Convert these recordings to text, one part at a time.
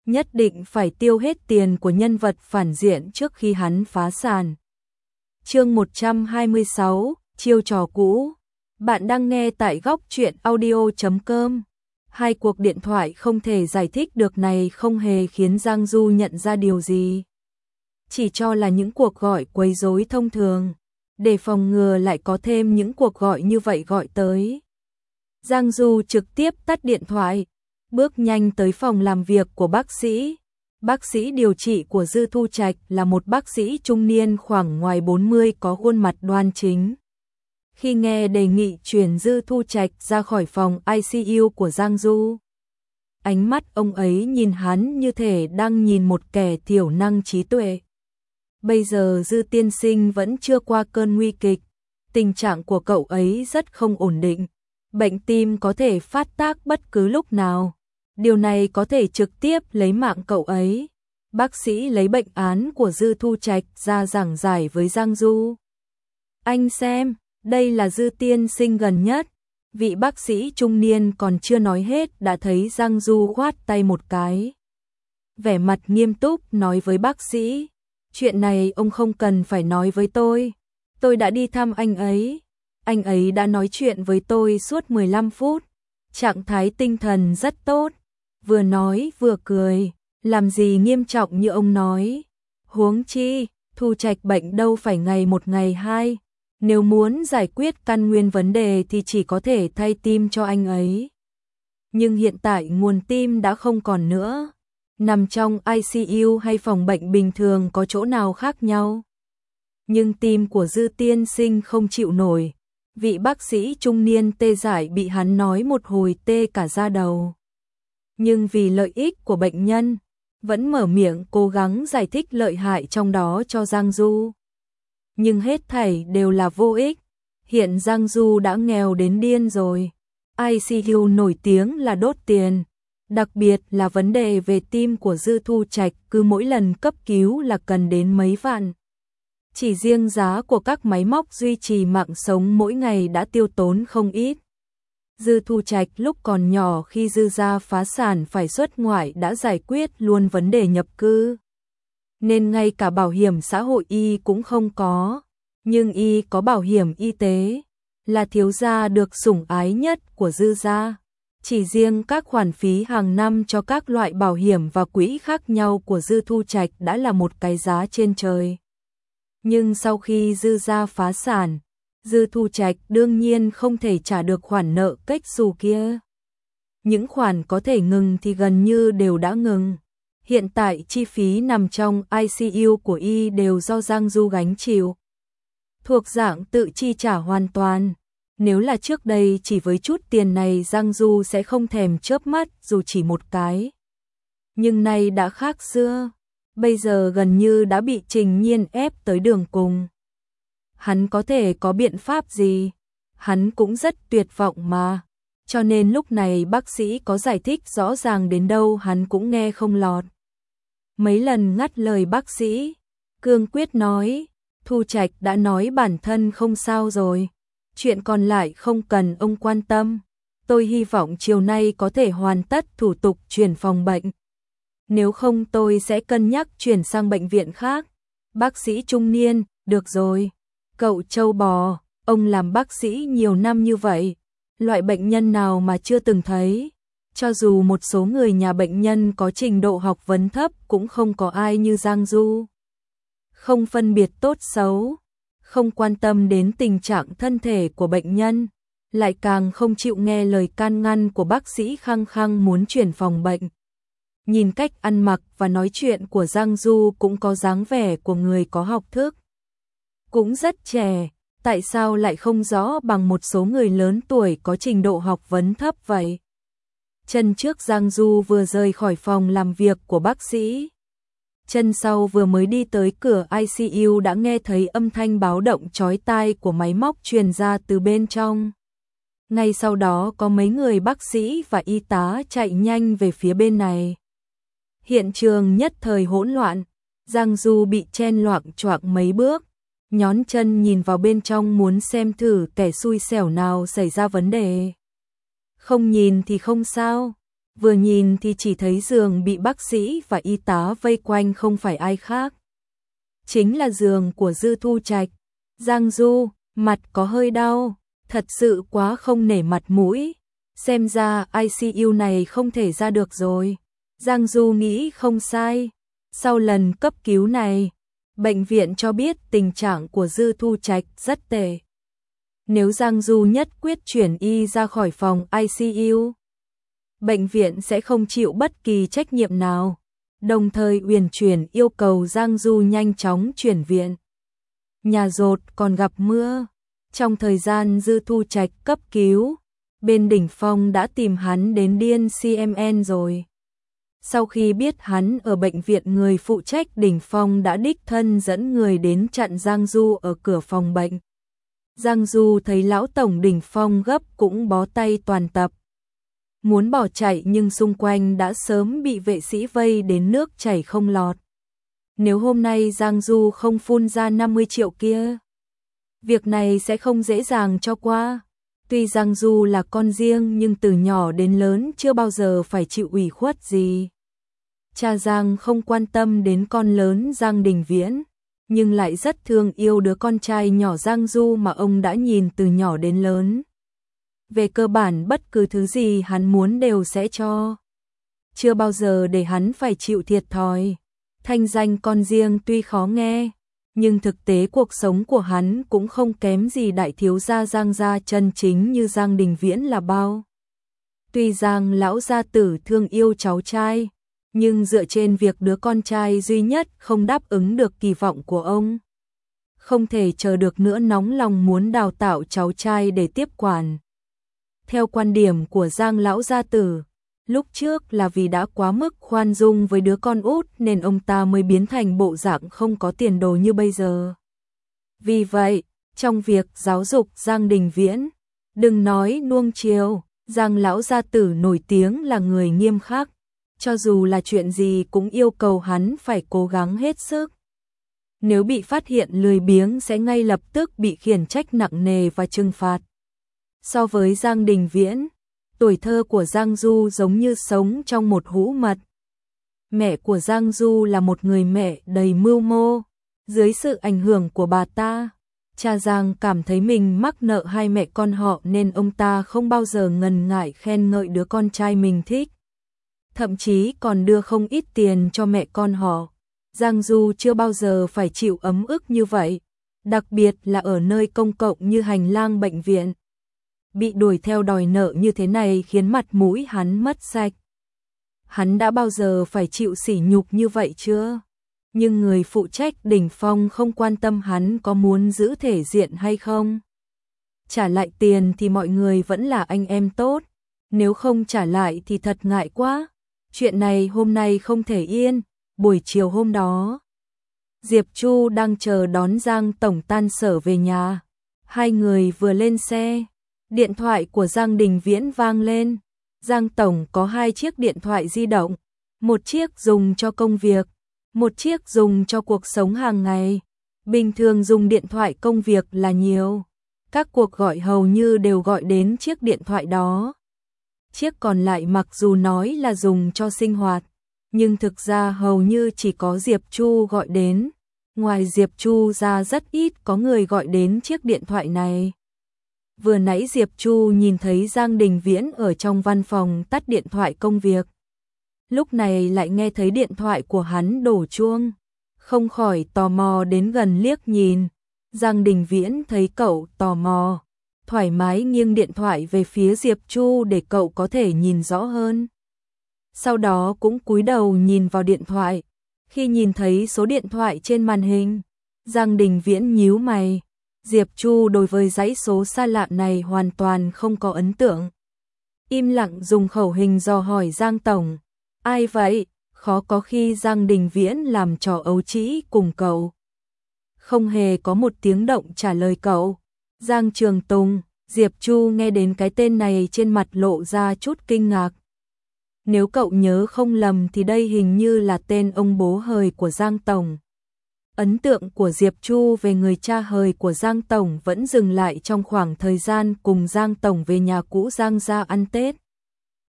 nhất định phải tiêu hết tiền của nhân vật phản diện trước khi hắn phá sản. Chương 126, chiêu trò cũ. Bạn đang nghe tại góc truyện audio.com. Hai cuộc điện thoại không thể giải thích được này không hề khiến Giang Du nhận ra điều gì. Chỉ cho là những cuộc gọi quấy rối thông thường, để phòng ngừa lại có thêm những cuộc gọi như vậy gọi tới. Giang Du trực tiếp tắt điện thoại, bước nhanh tới phòng làm việc của bác sĩ. Bác sĩ điều trị của Dư Thu Trạch là một bác sĩ trung niên khoảng ngoài 40 có khuôn mặt đoan chính. Khi nghe đề nghị chuyển Dư Thu Trạch ra khỏi phòng ICU của Giang Du, ánh mắt ông ấy nhìn hắn như thể đang nhìn một kẻ thiểu năng trí tuệ. Bây giờ Dư tiên sinh vẫn chưa qua cơn nguy kịch, tình trạng của cậu ấy rất không ổn định, bệnh tim có thể phát tác bất cứ lúc nào. Điều này có thể trực tiếp lấy mạng cậu ấy. Bác sĩ lấy bệnh án của Dư Thu Trạch ra giảng giải với Giang Du. Anh xem, đây là Dư tiên sinh gần nhất. Vị bác sĩ trung niên còn chưa nói hết đã thấy Giang Du khoát tay một cái. Vẻ mặt nghiêm túc nói với bác sĩ, chuyện này ông không cần phải nói với tôi đã đi thăm anh ấy đã nói chuyện với tôi suốt 15 phút, trạng thái tinh thần rất tốt, vừa nói vừa cười, làm gì nghiêm trọng như ông nói. Huống chi, Thu Trạch bệnh đâu phải ngày một ngày hai, nếu muốn giải quyết căn nguyên vấn đề thì chỉ có thể thay tim cho anh ấy. Nhưng hiện tại nguồn tim đã không còn nữa, nằm trong ICU hay phòng bệnh bình thường có chỗ nào khác nhau. Nhưng tim của Dư tiên sinh không chịu nổi. Vị bác sĩ trung niên tê dại bị hắn nói một hồi tê cả da đầu. Nhưng vì lợi ích của bệnh nhân, vẫn mở miệng cố gắng giải thích lợi hại trong đó cho Giang Du. Nhưng hết thảy đều là vô ích. Hiện Giang Du đã nghèo đến điên rồi. ICU nổi tiếng là đốt tiền. Đặc biệt là vấn đề về tim của Dư Thu Trạch cứ mỗi lần cấp cứu là cần đến mấy vạn. Chỉ riêng giá của các máy móc duy trì mạng sống mỗi ngày đã tiêu tốn không ít. Dư Thu Trạch lúc còn nhỏ khi Dư gia phá sản phải xuất ngoại đã giải quyết luôn vấn đề nhập cư. Nên ngay cả bảo hiểm xã hội y cũng không có. Nhưng y có bảo hiểm y tế, là thiếu gia được sủng ái nhất của Dư gia. Chỉ riêng các khoản phí hàng năm cho các loại bảo hiểm và quỹ khác nhau của Dư Thu Trạch đã là một cái giá trên trời. Nhưng sau khi Dư gia phá sản, Dư Thu Trạch đương nhiên không thể trả được khoản nợ cách xù kia. Những khoản có thể ngừng thì gần như đều đã ngừng. Hiện tại chi phí nằm trong ICU của y đều do Giang Du gánh chịu. Thuộc dạng tự chi trả hoàn toàn. Nếu là trước đây chỉ với chút tiền này Giang Du sẽ không thèm chớp mắt dù chỉ một cái. Nhưng nay đã khác xưa. Bây giờ gần như đã bị Trình Nhiên ép tới đường cùng. Hắn có thể có biện pháp gì? Hắn cũng rất tuyệt vọng mà. Cho nên lúc này bác sĩ có giải thích rõ ràng đến đâu hắn cũng nghe không lọt. Mấy lần ngắt lời bác sĩ, cương quyết nói, Thu Trạch đã nói bản thân không sao rồi. Chuyện còn lại không cần ông quan tâm. Tôi hy vọng chiều nay có thể hoàn tất thủ tục chuyển phòng bệnh. Nếu không tôi sẽ cân nhắc chuyển sang bệnh viện khác. Bác sĩ trung niên, được rồi. Cậu trâu bò, ông làm bác sĩ nhiều năm như vậy. Loại bệnh nhân nào mà chưa từng thấy. Cho dù một số người nhà bệnh nhân có trình độ học vấn thấp cũng không có ai như Giang Du. Không phân biệt tốt xấu, không quan tâm đến tình trạng thân thể của bệnh nhân, lại càng không chịu nghe lời can ngăn của bác sĩ khăng khăng muốn chuyển phòng bệnh. Nhìn cách ăn mặc và nói chuyện của Giang Du cũng có dáng vẻ của người có học thức. Cũng rất trẻ, tại sao lại không rõ bằng một số người lớn tuổi có trình độ học vấn thấp vậy? Chân trước Giang Du vừa rời khỏi phòng làm việc của bác sĩ. Chân sau vừa mới đi tới cửa ICU đã nghe thấy âm thanh báo động chói tai của máy móc truyền ra từ bên trong. Ngay sau đó có mấy người bác sĩ và y tá chạy nhanh về phía bên này. Hiện trường nhất thời hỗn loạn, Giang Du bị chen loạng choạng mấy bước, nhón chân nhìn vào bên trong muốn xem thử kẻ xui xẻo nào xảy ra vấn đề. Không nhìn thì không sao, vừa nhìn thì chỉ thấy giường bị bác sĩ và y tá vây quanh không phải ai khác. Chính là giường của Dư Thu Trạch. Giang Du, mặt có hơi đau, thật sự quá không nể mặt mũi. Xem ra ICU này không thể ra được rồi. Giang Du nghĩ không sai. Sau lần cấp cứu này, bệnh viện cho biết tình trạng của Dư Thu Trạch rất tệ. Nếu Giang Du nhất quyết chuyển y ra khỏi phòng ICU, bệnh viện sẽ không chịu bất kỳ trách nhiệm nào. Đồng thời uyển chuyển yêu cầu Giang Du nhanh chóng chuyển viện. Nhà dột còn gặp mưa. Trong thời gian Dư Thu Trạch cấp cứu, bên Đỉnh Phong đã tìm hắn đến Điên CMN rồi. Sau khi biết hắn ở bệnh viện, người phụ trách Đỉnh Phong đã đích thân dẫn người đến chặn Giang Du ở cửa phòng bệnh. Giang Du thấy lão tổng Đỉnh Phong gấp cũng bó tay toàn tập. Muốn bỏ chạy nhưng xung quanh đã sớm bị vệ sĩ vây đến nước chảy không lọt. Nếu hôm nay Giang Du không phun ra 50 triệu kia, việc này sẽ không dễ dàng cho qua. Tuy Giang Du là con riêng nhưng từ nhỏ đến lớn chưa bao giờ phải chịu ủy khuất gì. Cha Giang không quan tâm đến con lớn Giang Đình Viễn, nhưng lại rất thương yêu đứa con trai nhỏ Giang Du mà ông đã nhìn từ nhỏ đến lớn. Về cơ bản bất cứ thứ gì hắn muốn đều sẽ cho. Chưa bao giờ để hắn phải chịu thiệt thòi. Thanh danh con riêng tuy khó nghe, nhưng thực tế cuộc sống của hắn cũng không kém gì đại thiếu gia Giang gia chân chính như Giang Đình Viễn là bao. Tuy Giang lão gia tử thương yêu cháu trai, nhưng dựa trên việc đứa con trai duy nhất không đáp ứng được kỳ vọng của ông, không thể chờ được nữa, nóng lòng muốn đào tạo cháu trai để tiếp quản. Theo quan điểm của Giang lão gia tử, lúc trước là vì đã quá mức khoan dung với đứa con út nên ông ta mới biến thành bộ dạng không có tiền đồ như bây giờ. Vì vậy, trong việc giáo dục Giang Đình Viễn, đừng nói nuông chiều, Giang lão gia tử nổi tiếng là người nghiêm khắc, cho dù là chuyện gì cũng yêu cầu hắn phải cố gắng hết sức. Nếu bị phát hiện lười biếng sẽ ngay lập tức bị khiển trách nặng nề và trừng phạt. So với Giang Đình Viễn, tuổi thơ của Giang Du giống như sống trong một hũ mật. Mẹ của Giang Du là một người mẹ đầy mưu mô. Dưới sự ảnh hưởng của bà ta, cha Giang cảm thấy mình mắc nợ hai mẹ con họ nên ông ta không bao giờ ngần ngại khen ngợi đứa con trai mình thích. Thậm chí còn đưa không ít tiền cho mẹ con họ. Giang Du chưa bao giờ phải chịu ấm ức như vậy, đặc biệt là ở nơi công cộng như hành lang bệnh viện. Bị đuổi theo đòi nợ như thế này khiến mặt mũi hắn mất sạch. Hắn đã bao giờ phải chịu sỉ nhục như vậy chưa? Nhưng người phụ trách Đỉnh Phong không quan tâm hắn có muốn giữ thể diện hay không. Trả lại tiền thì mọi người vẫn là anh em tốt, nếu không trả lại thì thật ngại quá. Chuyện này hôm nay không thể yên. Buổi chiều hôm đó, Diệp Chu đang chờ đón Giang tổng tan sở về nhà. Hai người vừa lên xe, điện thoại của Giang Đình Viễn vang lên. Giang tổng có hai chiếc điện thoại di động, một chiếc dùng cho công việc, một chiếc dùng cho cuộc sống hàng ngày. Bình thường dùng điện thoại công việc là nhiều, các cuộc gọi hầu như đều gọi đến chiếc điện thoại đó. Chiếc còn lại mặc dù nói là dùng cho sinh hoạt, nhưng thực ra hầu như chỉ có Diệp Chu gọi đến. Ngoài Diệp Chu ra rất ít có người gọi đến chiếc điện thoại này. Vừa nãy Diệp Chu nhìn thấy Giang Đình Viễn ở trong văn phòng tắt điện thoại công việc. Lúc này lại nghe thấy điện thoại của hắn đổ chuông, không khỏi tò mò đến gần liếc nhìn. Giang Đình Viễn thấy cậu tò mò, thoải mái nghiêng điện thoại về phía Diệp Chu để cậu có thể nhìn rõ hơn. Sau đó cũng cúi đầu nhìn vào điện thoại. Khi nhìn thấy số điện thoại trên màn hình, Giang Đình Viễn nhíu mày. Diệp Chu đối với dãy số xa lạ này hoàn toàn không có ấn tượng. Im lặng dùng khẩu hình dò hỏi Giang tổng. Ai vậy? Khó có khi Giang Đình Viễn làm trò ấu trĩ cùng cậu. Không hề có một tiếng động trả lời cậu. Giang Trường Tùng. Diệp Chu nghe đến cái tên này trên mặt lộ ra chút kinh ngạc. Nếu cậu nhớ không lầm thì đây hình như là tên ông bố hời của Giang tổng. Ấn tượng của Diệp Chu về người cha hời của Giang tổng vẫn dừng lại trong khoảng thời gian cùng Giang tổng về nhà cũ Giang gia ăn Tết.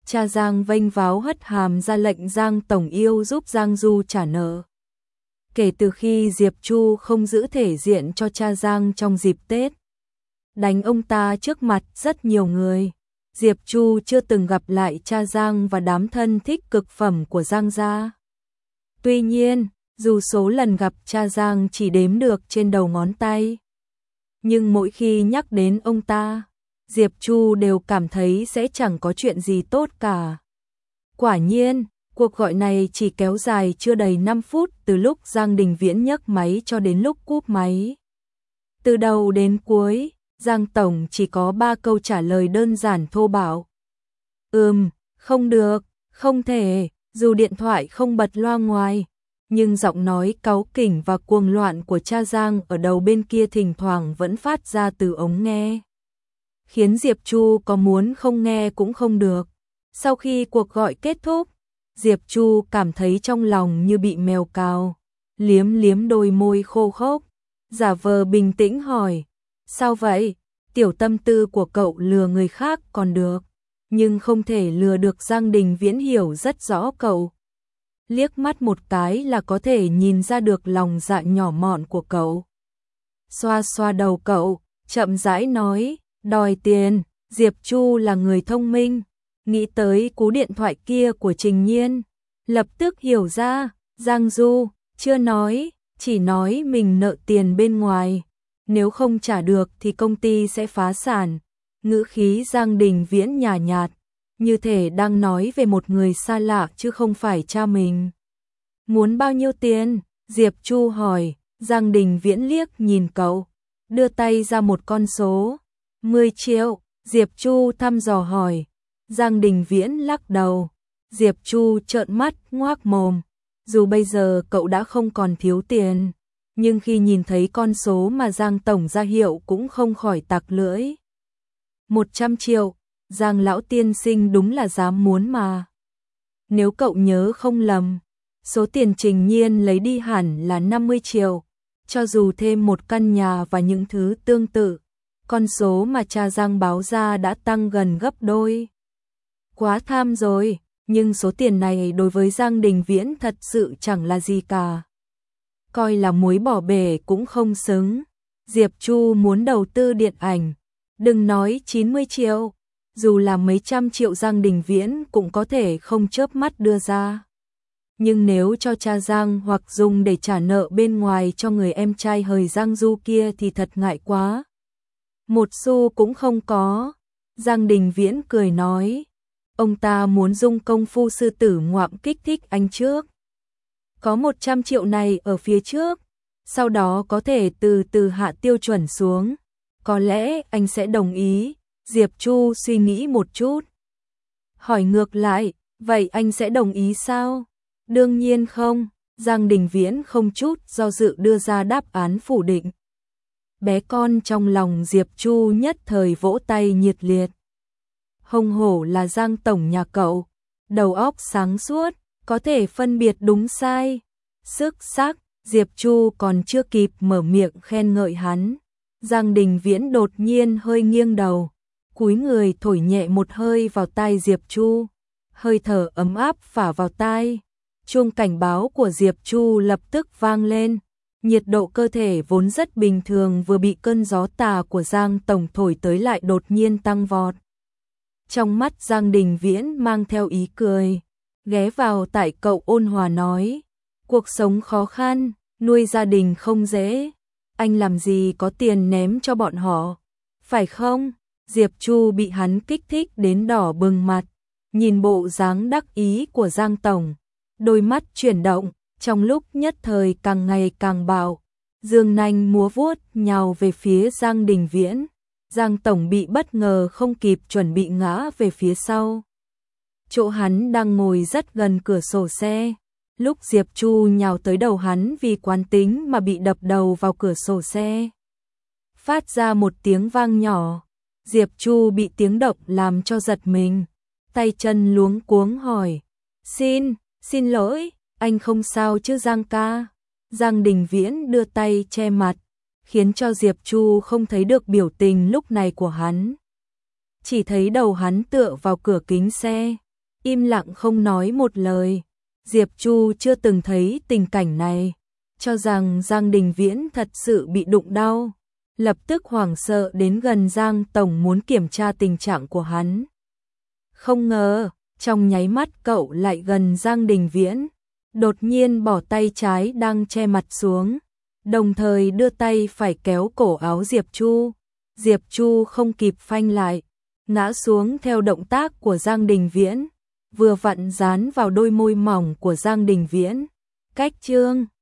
Cha Giang vênh váo hất hàm ra lệnh Giang tổng yêu giúp Giang Du trả nợ. Kể từ khi Diệp Chu không giữ thể diện cho cha Giang trong dịp Tết, đánh ông ta trước mặt rất nhiều người, Diệp Chu chưa từng gặp lại cha Giang và đám thân thích cực phẩm của Giang gia. Tuy nhiên, dù số lần gặp cha Giang chỉ đếm được trên đầu ngón tay, nhưng mỗi khi nhắc đến ông ta, Diệp Chu đều cảm thấy sẽ chẳng có chuyện gì tốt cả. Quả nhiên, cuộc gọi này chỉ kéo dài chưa đầy 5 phút từ lúc Giang Đình Viễn nhấc máy cho đến lúc cúp máy. Từ đầu đến cuối, Giang tổng chỉ có 3 câu trả lời đơn giản thô bạo. Không được, không thể, dù điện thoại không bật loa ngoài, nhưng giọng nói cáu kỉnh và cuồng loạn của cha Giang ở đầu bên kia thỉnh thoảng vẫn phát ra từ ống nghe, khiến Diệp Chu có muốn không nghe cũng không được. Sau khi cuộc gọi kết thúc, Diệp Chu cảm thấy trong lòng như bị mèo cào, liếm liếm đôi môi khô khốc, giả vờ bình tĩnh hỏi, sao vậy? Tiểu tâm tư của cậu lừa người khác còn được, nhưng không thể lừa được. Giang Đình Viễn hiểu rất rõ cậu, liếc mắt một cái là có thể nhìn ra được lòng dạ nhỏ mọn của cậu. Xoa xoa đầu cậu, chậm rãi nói, đòi tiền. Diệp Chu là người thông minh, nghĩ tới cú điện thoại kia của Trình Nhiên, lập tức hiểu ra, Giang Du chưa nói, chỉ nói mình nợ tiền bên ngoài, nếu không trả được thì công ty sẽ phá sản. Ngữ khí Giang Đình Viễn nhả nhạt, như thể đang nói về một người xa lạ chứ không phải cha mình. Muốn bao nhiêu tiền? Diệp Chu hỏi. Giang Đình Viễn liếc nhìn cậu, đưa tay ra một con số. 10 triệu. Diệp Chu thăm dò hỏi. Giang Đình Viễn lắc đầu. Diệp Chu trợn mắt ngoác mồm. Dù bây giờ cậu đã không còn thiếu tiền, nhưng khi nhìn thấy con số mà Giang tổng ra hiệu cũng không khỏi tặc lưỡi. 100 triệu. Giang lão tiên sinh đúng là dám muốn mà. Nếu cậu nhớ không lầm, số tiền Trình Nhiên lấy đi hẳn là 50 triệu. Cho dù thêm một căn nhà và những thứ tương tự, con số mà cha Giang báo ra đã tăng gần gấp đôi. Quá tham rồi, nhưng số tiền này đối với Giang Đình Viễn thật sự chẳng là gì cả. Coi là muối bỏ bể cũng không xứng. Diệp Chu muốn đầu tư điện ảnh, đừng nói 90 triệu, dù là mấy trăm triệu Giang Đình Viễn cũng có thể không chớp mắt đưa ra. Nhưng nếu cho cha Giang hoặc dùng để trả nợ bên ngoài cho người em trai hời Giang Du kia thì thật ngại quá. Một xu cũng không có. Giang Đình Viễn cười nói, ông ta muốn dùng công phu sư tử ngoạm kích thích anh trước. Có 100 triệu này ở phía trước, sau đó có thể từ từ hạ tiêu chuẩn xuống. Có lẽ anh sẽ đồng ý. Diệp Chu suy nghĩ một chút, hỏi ngược lại, vậy anh sẽ đồng ý sao? Đương nhiên không. Giang Đình Viễn không chút do dự đưa ra đáp án phủ định. Bé con trong lòng Diệp Chu nhất thời vỗ tay nhiệt liệt. Hùng hổ là Giang tổng nhà cậu, đầu óc sáng suốt, có thể phân biệt đúng sai. Sức sắc. Diệp Chu còn chưa kịp mở miệng khen ngợi hắn, Giang Đình Viễn đột nhiên hơi nghiêng đầu, cúi người thổi nhẹ một hơi vào tai Diệp Chu, hơi thở ấm áp phả vào tai. Chuông cảnh báo của Diệp Chu lập tức vang lên, nhiệt độ cơ thể vốn rất bình thường vừa bị cơn gió tà của Giang tổng thổi tới lại đột nhiên tăng vọt. Trong mắt Giang Đình Viễn mang theo ý cười, ghé vào tại cậu ôn hòa nói, cuộc sống khó khăn, nuôi gia đình không dễ, anh làm gì có tiền ném cho bọn họ, phải không? Diệp Chu bị hắn kích thích đến đỏ bừng mặt, nhìn bộ dáng đắc ý của Giang tổng, đôi mắt chuyển động, trong lúc nhất thời càng ngày càng bạo, dương nanh múa vuốt nhào về phía Giang Đình Viễn. Giang tổng bị bất ngờ không kịp chuẩn bị ngã về phía sau. Chỗ hắn đang ngồi rất gần cửa sổ xe, lúc Diệp Chu nhào tới đầu hắn vì quán tính mà bị đập đầu vào cửa sổ xe. Phát ra một tiếng vang nhỏ, Diệp Chu bị tiếng động làm cho giật mình, tay chân luống cuống hỏi, xin lỗi, anh không sao chứ Giang ca? Giang Đình Viễn đưa tay che mặt, khiến cho Diệp Chu không thấy được biểu tình lúc này của hắn. Chỉ thấy đầu hắn tựa vào cửa kính xe, im lặng không nói một lời. Diệp Chu chưa từng thấy tình cảnh này, cho rằng Giang Đình Viễn thật sự bị đụng đau, lập tức hoảng sợ đến gần Giang tổng muốn kiểm tra tình trạng của hắn. Không ngờ, trong nháy mắt cậu lại gần Giang Đình Viễn, đột nhiên bỏ tay trái đang che mặt xuống, đồng thời đưa tay phải kéo cổ áo Diệp Chu. Diệp Chu không kịp phanh lại, ngã xuống theo động tác của Giang Đình Viễn, vừa vặn dán vào đôi môi mỏng của Giang Đình Viễn. Cách chương